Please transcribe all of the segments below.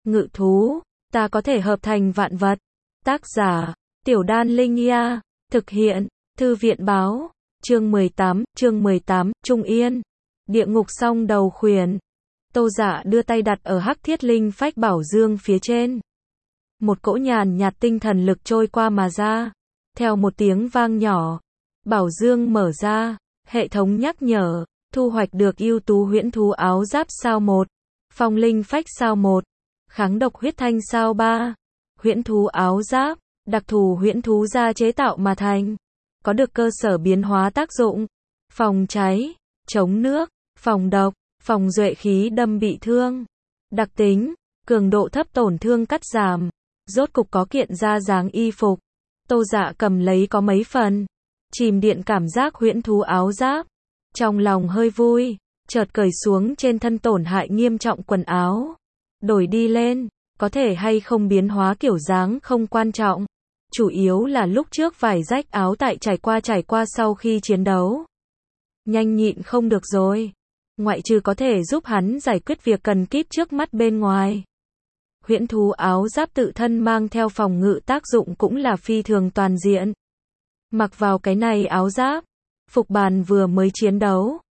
Ngự thú, ta có thể hợp thành vạn vật. Tác giả, Tiểu Đan Linh Nha. Thực hiện, Thư viện báo. Chương 18, Trung Yên. Địa ngục song đầu khuyển. Tô Dạ đưa tay đặt ở Hắc Thiết Linh Phách Bảo Dương phía trên. Một cỗ nhàn nhạt tinh thần lực trôi qua mà ra. Theo một tiếng vang nhỏ, Bảo Dương mở ra, hệ thống nhắc nhở, thu hoạch được ưu tú huyễn thú áo giáp sao 1, phong linh phách sao 1, kháng độc huyết thanh sao 3. Huyễn thú áo giáp, đặc thù huyễn thú da chế tạo mà thành, có được cơ sở biến hóa tác dụng, phòng cháy, chống nước, phòng độc, phòng duệ khí đâm bị thương. Đặc tính, cường độ thấp tổn thương cắt giảm. Rốt cục có kiện da dáng y phục. Tô Dạ cầm lấy có mấy phần, chìm điện cảm giác huyễn thú áo giáp. Trong lòng hơi vui, chợt cởi xuống trên thân tổn hại nghiêm trọng quần áo. Đổi đi lên, có thể hay không biến hóa kiểu dáng không quan trọng. Chủ yếu là lúc trước vải rách áo tại trải qua sau khi chiến đấu. Nhanh nhịn không được rồi. Ngoại trừ có thể giúp hắn giải quyết việc cần kíp trước mắt bên ngoài. Huyễn thú áo giáp tự thân mang theo phòng ngự tác dụng cũng là phi thường toàn diện. Mặc vào cái này áo giáp, phục bàn vừa mới chiến đấu,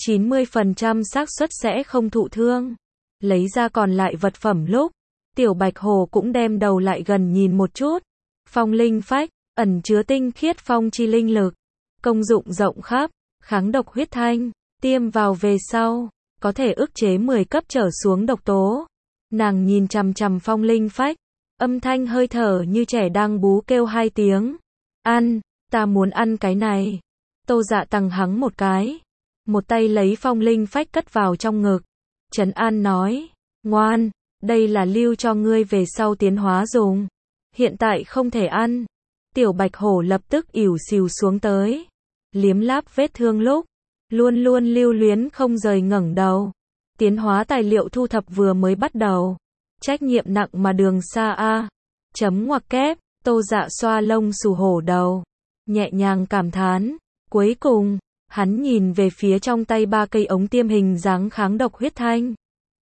90% xác suất sẽ không thụ thương. Lấy ra còn lại vật phẩm lúc, Tiểu Bạch Hồ cũng đem đầu lại gần nhìn một chút. Phong linh phách, ẩn chứa tinh khiết phong chi linh lực, công dụng rộng khắp, kháng độc huyết thanh, tiêm vào về sau, có thể ức chế 10 cấp trở xuống độc tố. Nàng nhìn chằm chằm phong linh phách, âm thanh hơi thở như trẻ đang bú kêu 2 tiếng. Ăn, ta muốn ăn cái này. Tô Dạ tằng hắng một cái, một tay lấy phong linh phách cất vào trong ngực. Trấn an nói, ngoan, đây là lưu cho ngươi về sau tiến hóa dùng. Hiện tại không thể ăn. Tiểu Bạch Hổ lập tức ỉu xìu xuống tới. Liếm láp vết thương lúc, luôn luôn lưu luyến không rời ngẩng đầu. Tiến hóa tài liệu thu thập vừa mới bắt đầu. Trách nhiệm nặng mà đường xa a. Chấm ngoặc kép, Tô Dạ xoa lông xù hổ đầu. Nhẹ nhàng cảm thán. Cuối cùng, hắn nhìn về phía trong tay 3 cây ống tiêm hình dáng kháng độc huyết thanh.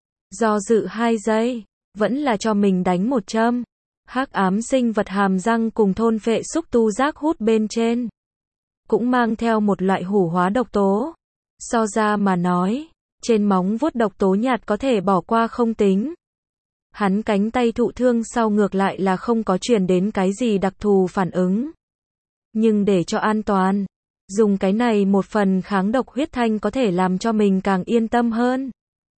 Do dự 2 giây, vẫn là cho mình đánh một châm. Hắc ám sinh vật hàm răng cùng thôn phệ xúc tu giác hút bên trên. Cũng mang theo một loại hủ hóa độc tố. So ra mà nói, trên móng vuốt độc tố nhạt có thể bỏ qua không tính. Hắn cánh tay thụ thương sau ngược lại là không có truyền đến cái gì đặc thù phản ứng. Nhưng để cho an toàn, dùng cái này một phần kháng độc huyết thanh có thể làm cho mình càng yên tâm hơn.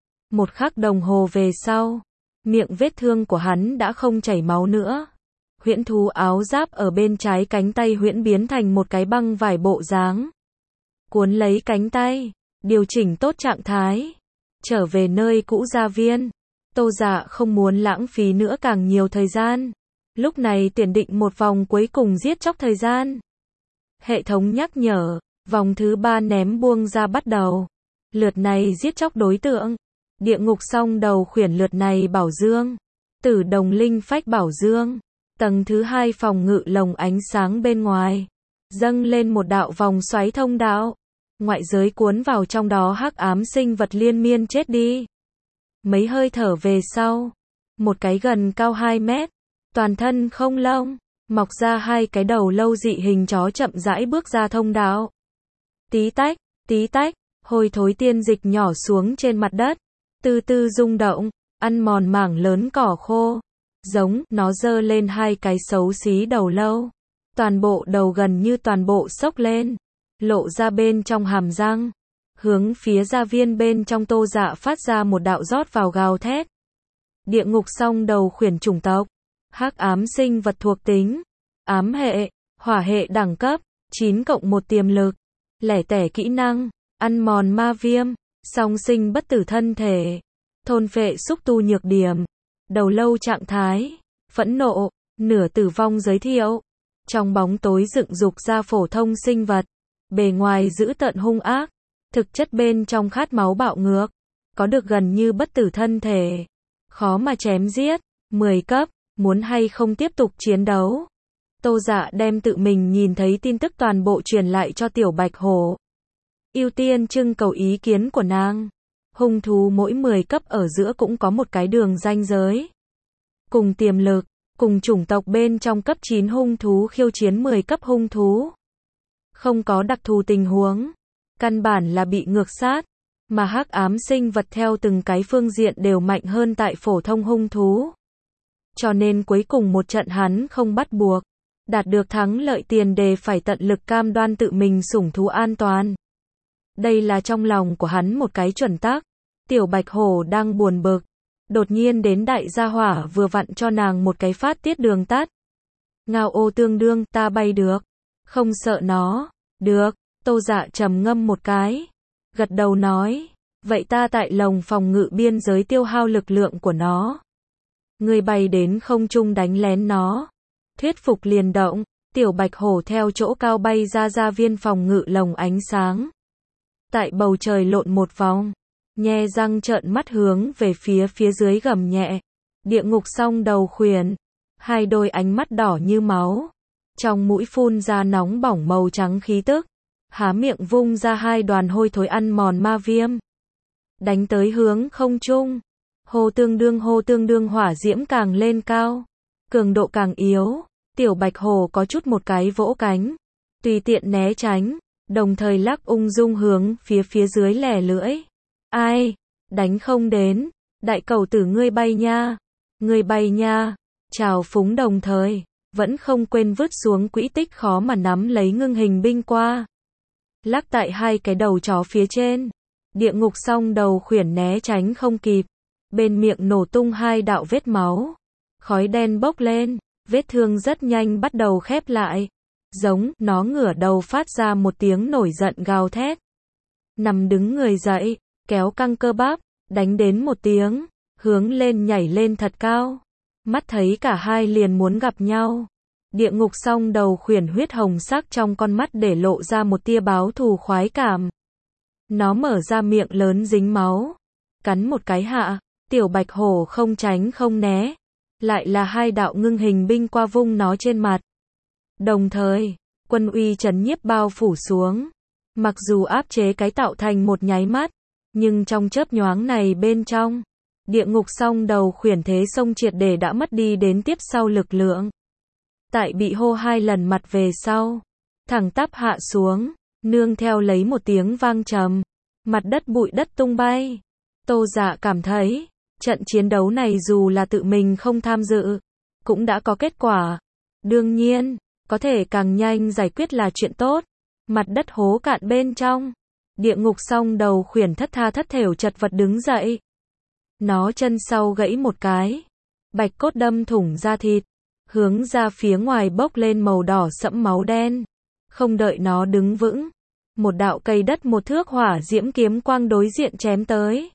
1 khắc đồng hồ về sau, miệng vết thương của hắn đã không chảy máu nữa. Huyễn thú áo giáp ở bên trái cánh tay huyễn biến thành một cái băng vải bộ dáng. Cuốn lấy cánh tay, điều chỉnh tốt trạng thái, trở về nơi cũ gia viên. Tô Dạ không muốn lãng phí nữa càng nhiều thời gian. Lúc này tuyển định một vòng cuối cùng giết chóc thời gian. Hệ thống nhắc nhở, vòng thứ 3 ném buông ra bắt đầu. Lượt này giết chóc đối tượng. Địa ngục song đầu khuyển, lượt này Bảo Dương. Tử đồng linh phách Bảo Dương. Tầng thứ 2 phòng ngự lồng ánh sáng bên ngoài. Dâng lên một đạo vòng xoáy thông đạo. Ngoại giới cuốn vào trong đó hắc ám sinh vật liên miên chết đi. Mấy hơi thở về sau, một cái gần cao 2 mét, toàn thân không lông, mọc ra 2 cái đầu lâu dị hình chó chậm rãi bước ra thông đạo. Tí tách, hôi thối tiên dịch nhỏ xuống trên mặt đất, từ từ rung động, ăn mòn mảng lớn cỏ khô. Giống, nó giơ lên 2 cái xấu xí đầu lâu. Toàn bộ đầu gần như toàn bộ xốc lên, lộ ra bên trong hàm răng. Hướng phía gia viên bên trong Tô Dạ phát ra một đạo rót vào gào thét. Địa ngục song đầu khuyển chủng tộc. Hắc ám sinh vật thuộc tính. Ám hệ, hỏa hệ đẳng cấp, 9+1 tiềm lực. Lẻ tẻ kỹ năng, ăn mòn ma viêm, song sinh bất tử thân thể. Thôn phệ xúc tu nhược điểm. Đầu lâu trạng thái, phẫn nộ, nửa tử vong giới thiệu. Trong bóng tối dựng dục ra phổ thông sinh vật. Bề ngoài dữ tợn hung ác. Thực chất bên trong khát máu bạo ngược, có được gần như bất tử thân thể, khó mà chém giết. 10 cấp, muốn hay không tiếp tục chiến đấu? Tô Dạ đem tự mình nhìn thấy tin tức toàn bộ truyền lại cho Tiểu Bạch Hổ. Ưu tiên trưng cầu ý kiến của nàng. Hung thú mỗi 10 cấp ở giữa cũng có một cái đường ranh giới. cùng tiềm lực, cùng chủng tộc bên trong cấp 9 hung thú khiêu chiến 10 cấp hung thú. Không có đặc thù tình huống, căn bản là bị ngược sát, mà hắc ám sinh vật theo từng cái phương diện đều mạnh hơn tại phổ thông hung thú. Cho nên cuối cùng một trận hắn không bắt buộc, đạt được thắng lợi tiền đề phải tận lực cam đoan tự mình sủng thú an toàn. Đây là trong lòng của hắn một cái chuẩn tắc. Tiểu Bạch Hổ đang buồn bực, đột nhiên đến đại gia hỏa vừa vặn cho nàng một cái phát tiết đường tắt. Ngao ô tương đương, ta bay được, không sợ nó. Được, Tô Dạ trầm ngâm một cái, gật đầu nói, vậy ta tại lồng phòng ngự biên giới tiêu hao lực lượng của nó. Ngươi bay đến không trung đánh lén nó. Thuyết phục liền động, Tiểu Bạch Hổ theo chỗ cao bay ra viên phòng ngự lồng ánh sáng. Tại bầu trời lộn một vòng, nhe răng trợn mắt hướng về phía dưới gầm nhẹ. Địa ngục song đầu khuyển, hai đôi ánh mắt đỏ như máu, trong mũi phun ra nóng bỏng màu trắng khí tức, há miệng vung ra hai đoàn hôi thối ăn mòn ma viêm, đánh tới hướng không trung. Hô tương đương hỏa diễm càng lên cao, cường độ càng yếu. Tiểu Bạch Hổ có chút một cái vỗ cánh, tùy tiện né tránh, đồng thời lắc ung dung hướng phía dưới lẻ lưỡi. Ai, đánh không đến, đại cầu tử ngươi bay nha, trào phúng đồng thời, vẫn không quên vứt xuống quỹ tích khó mà nắm lấy ngưng hình binh qua. Lắc tại hai cái đầu chó phía trên, địa ngục song đầu khuyển né tránh không kịp, bên miệng nổ tung hai đạo vết máu, khói đen bốc lên, vết thương rất nhanh bắt đầu khép lại. Giống, nó ngửa đầu phát ra một tiếng nổi giận gào thét. Nằm đứng người dậy, kéo căng cơ bắp, đánh đến một tiếng, hướng lên nhảy lên thật cao. Mắt thấy cả hai liền muốn gặp nhau. Địa ngục song đầu khuyển huyết hồng sắc trong con mắt để lộ ra một tia báo thù khoái cảm. Nó mở ra miệng lớn dính máu, cắn một cái hạ, Tiểu Bạch Hổ không tránh không né. Lại là hai đạo ngưng hình binh qua vung nó trên mặt. Đồng thời, quân uy trấn nhiếp bao phủ xuống. Mặc dù áp chế cái tạo thành một nháy mắt, nhưng trong chớp nhoáng này bên trong, địa ngục song đầu khuyển thế sông triệt để đã mất đi đến tiếp sau lực lượng. Tại bị hô hai lần mặt về sau, thẳng tắp hạ xuống, nương theo lấy một tiếng vang trầm, mặt đất bụi đất tung bay. Tô Dạ cảm thấy, trận chiến đấu này dù là tự mình không tham dự, cũng đã có kết quả. Đương nhiên, có thể càng nhanh giải quyết là chuyện tốt. Mặt đất hố cạn bên trong, địa ngục song đầu khuyển thất tha thất thểu chật vật đứng dậy. Nó chân sau gãy một cái, bạch cốt đâm thủng da thịt, hướng ra phía ngoài bốc lên màu đỏ sẫm máu đen. Không đợi nó đứng vững, một đạo cây đất một thước hỏa diễm kiếm quang đối diện chém tới.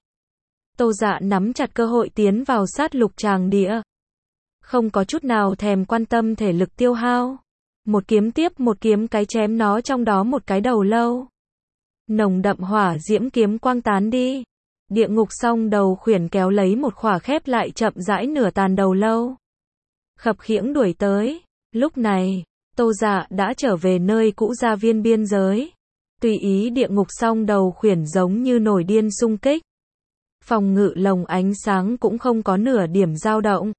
Tô Dạ nắm chặt cơ hội tiến vào sát lục tràng địa, không có chút nào thèm quan tâm thể lực tiêu hao. Một kiếm tiếp một kiếm cái chém nó trong đó một cái đầu lâu. Nồng đậm hỏa diễm kiếm quang tán đi. Địa ngục song đầu khuyển kéo lấy một khỏa khép lại chậm rãi nửa tàn đầu lâu. Khập khiễng đuổi tới. Lúc này, Tô Dạ đã trở về nơi cũ gia viên biên giới. Tùy ý địa ngục song đầu khuyển giống như nổi điên xung kích. Phòng ngự lồng ánh sáng cũng không có nửa điểm dao động.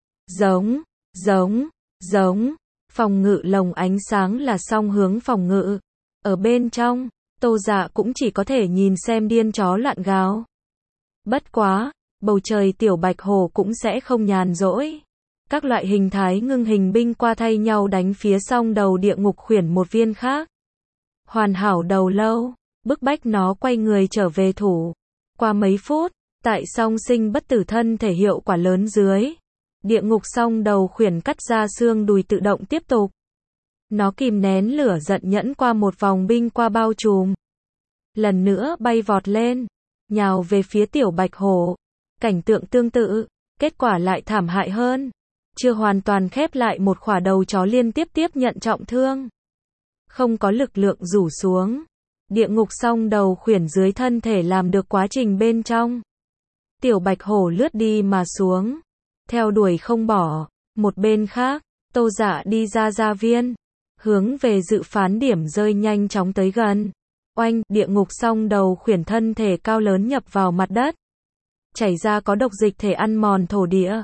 Giống. Phòng ngự lồng ánh sáng là song hướng phòng ngự. Ở bên trong, Tô Dạ cũng chỉ có thể nhìn xem điên chó loạn gào. Bất quá, bầu trời Tiểu Bạch Hổ cũng sẽ không nhàn rỗi. Các loại hình thái ngưng hình binh qua thay nhau đánh phía song đầu địa ngục khuyển một viên khác. Hoàn hảo đầu lâu, bức bách nó quay người trở về thủ. Qua mấy phút, tại song sinh bất tử thân thể hiệu quả lớn dưới, địa ngục song đầu khuyển cắt ra xương đùi tự động tiếp tục. Nó kìm nén lửa giận nhẫn qua một vòng binh qua bao trùm. Lần nữa bay vọt lên, nhào về phía Tiểu Bạch Hổ. Cảnh tượng tương tự, kết quả lại thảm hại hơn. Chưa hoàn toàn khép lại một khỏa đầu chó liên tiếp nhận trọng thương. Không có lực lượng rủ xuống. Địa ngục song đầu khuyển dưới thân thể làm được quá trình bên trong. Tiểu Bạch Hổ lướt đi mà xuống, theo đuổi không bỏ. Một bên khác, Tô Dạ đi ra gia viên, hướng về dự phán điểm rơi nhanh chóng tới gần. Oanh, địa ngục song đầu khuyển thân thể cao lớn nhập vào mặt đất. Chảy ra có độc dịch thể ăn mòn thổ địa.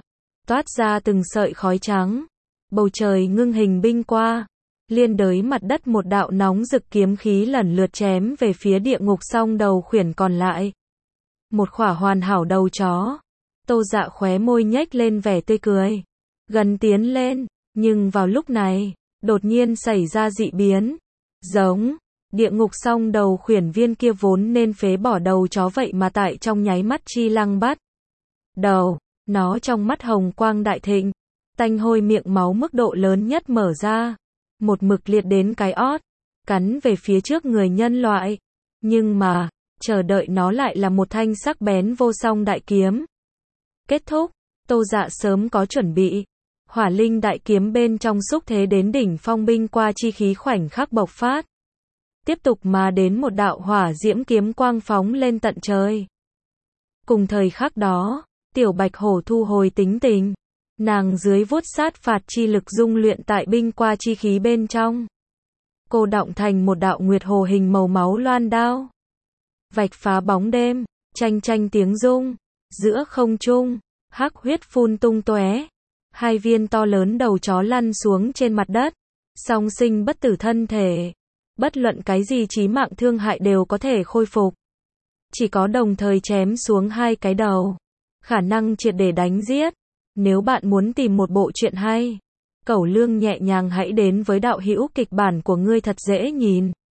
toát ra từng sợi khói trắng. Bầu trời ngưng hình binh qua, liên đới mặt đất một đạo nóng rực kiếm khí lần lượt chém về phía địa ngục song đầu khuyển còn lại. Một khỏa hoàn hảo đầu chó. Tô Dạ khóe môi nhếch lên vẻ tươi cười, gần tiến lên, nhưng vào lúc này, đột nhiên xảy ra dị biến. Giống, địa ngục song đầu khuyển viên kia vốn nên phế bỏ đầu chó vậy mà tại trong nháy mắt chi lăng bắt đầu, nó trong mắt hồng quang đại thịnh, tanh hôi miệng máu mức độ lớn nhất mở ra, một mực liệt đến cái ót, cắn về phía trước người nhân loại. Nhưng mà, chờ đợi nó lại là một thanh sắc bén vô song đại kiếm. Kết thúc, Tô Dạ sớm có chuẩn bị. Hỏa linh đại kiếm bên trong xúc thế đến đỉnh phong binh qua chi khí khoảnh khắc bộc phát. Tiếp tục mà đến một đạo hỏa diễm kiếm quang phóng lên tận trời. Cùng thời khắc đó, tiểu bạch hổ thu hồi tính tình. Nàng dưới vuốt sát phạt chi lực dung luyện tại binh qua chi khí bên trong. Cô đọng thành một đạo nguyệt hồ hình màu máu loan đao. Vạch phá bóng đêm, chanh chanh tiếng rung. Giữa không trung, hắc huyết phun tung tóe. Hai viên to lớn đầu chó lăn xuống trên mặt đất. Song sinh bất tử thân thể. Bất luận cái gì chí mạng thương hại đều có thể khôi phục. Chỉ có đồng thời chém xuống hai cái đầu. Khả năng triệt để đánh giết. Nếu bạn muốn tìm một bộ truyện hay, Cẩu Lương nhẹ nhàng hãy đến với đạo hữu kịch bản của ngươi thật dễ nhìn.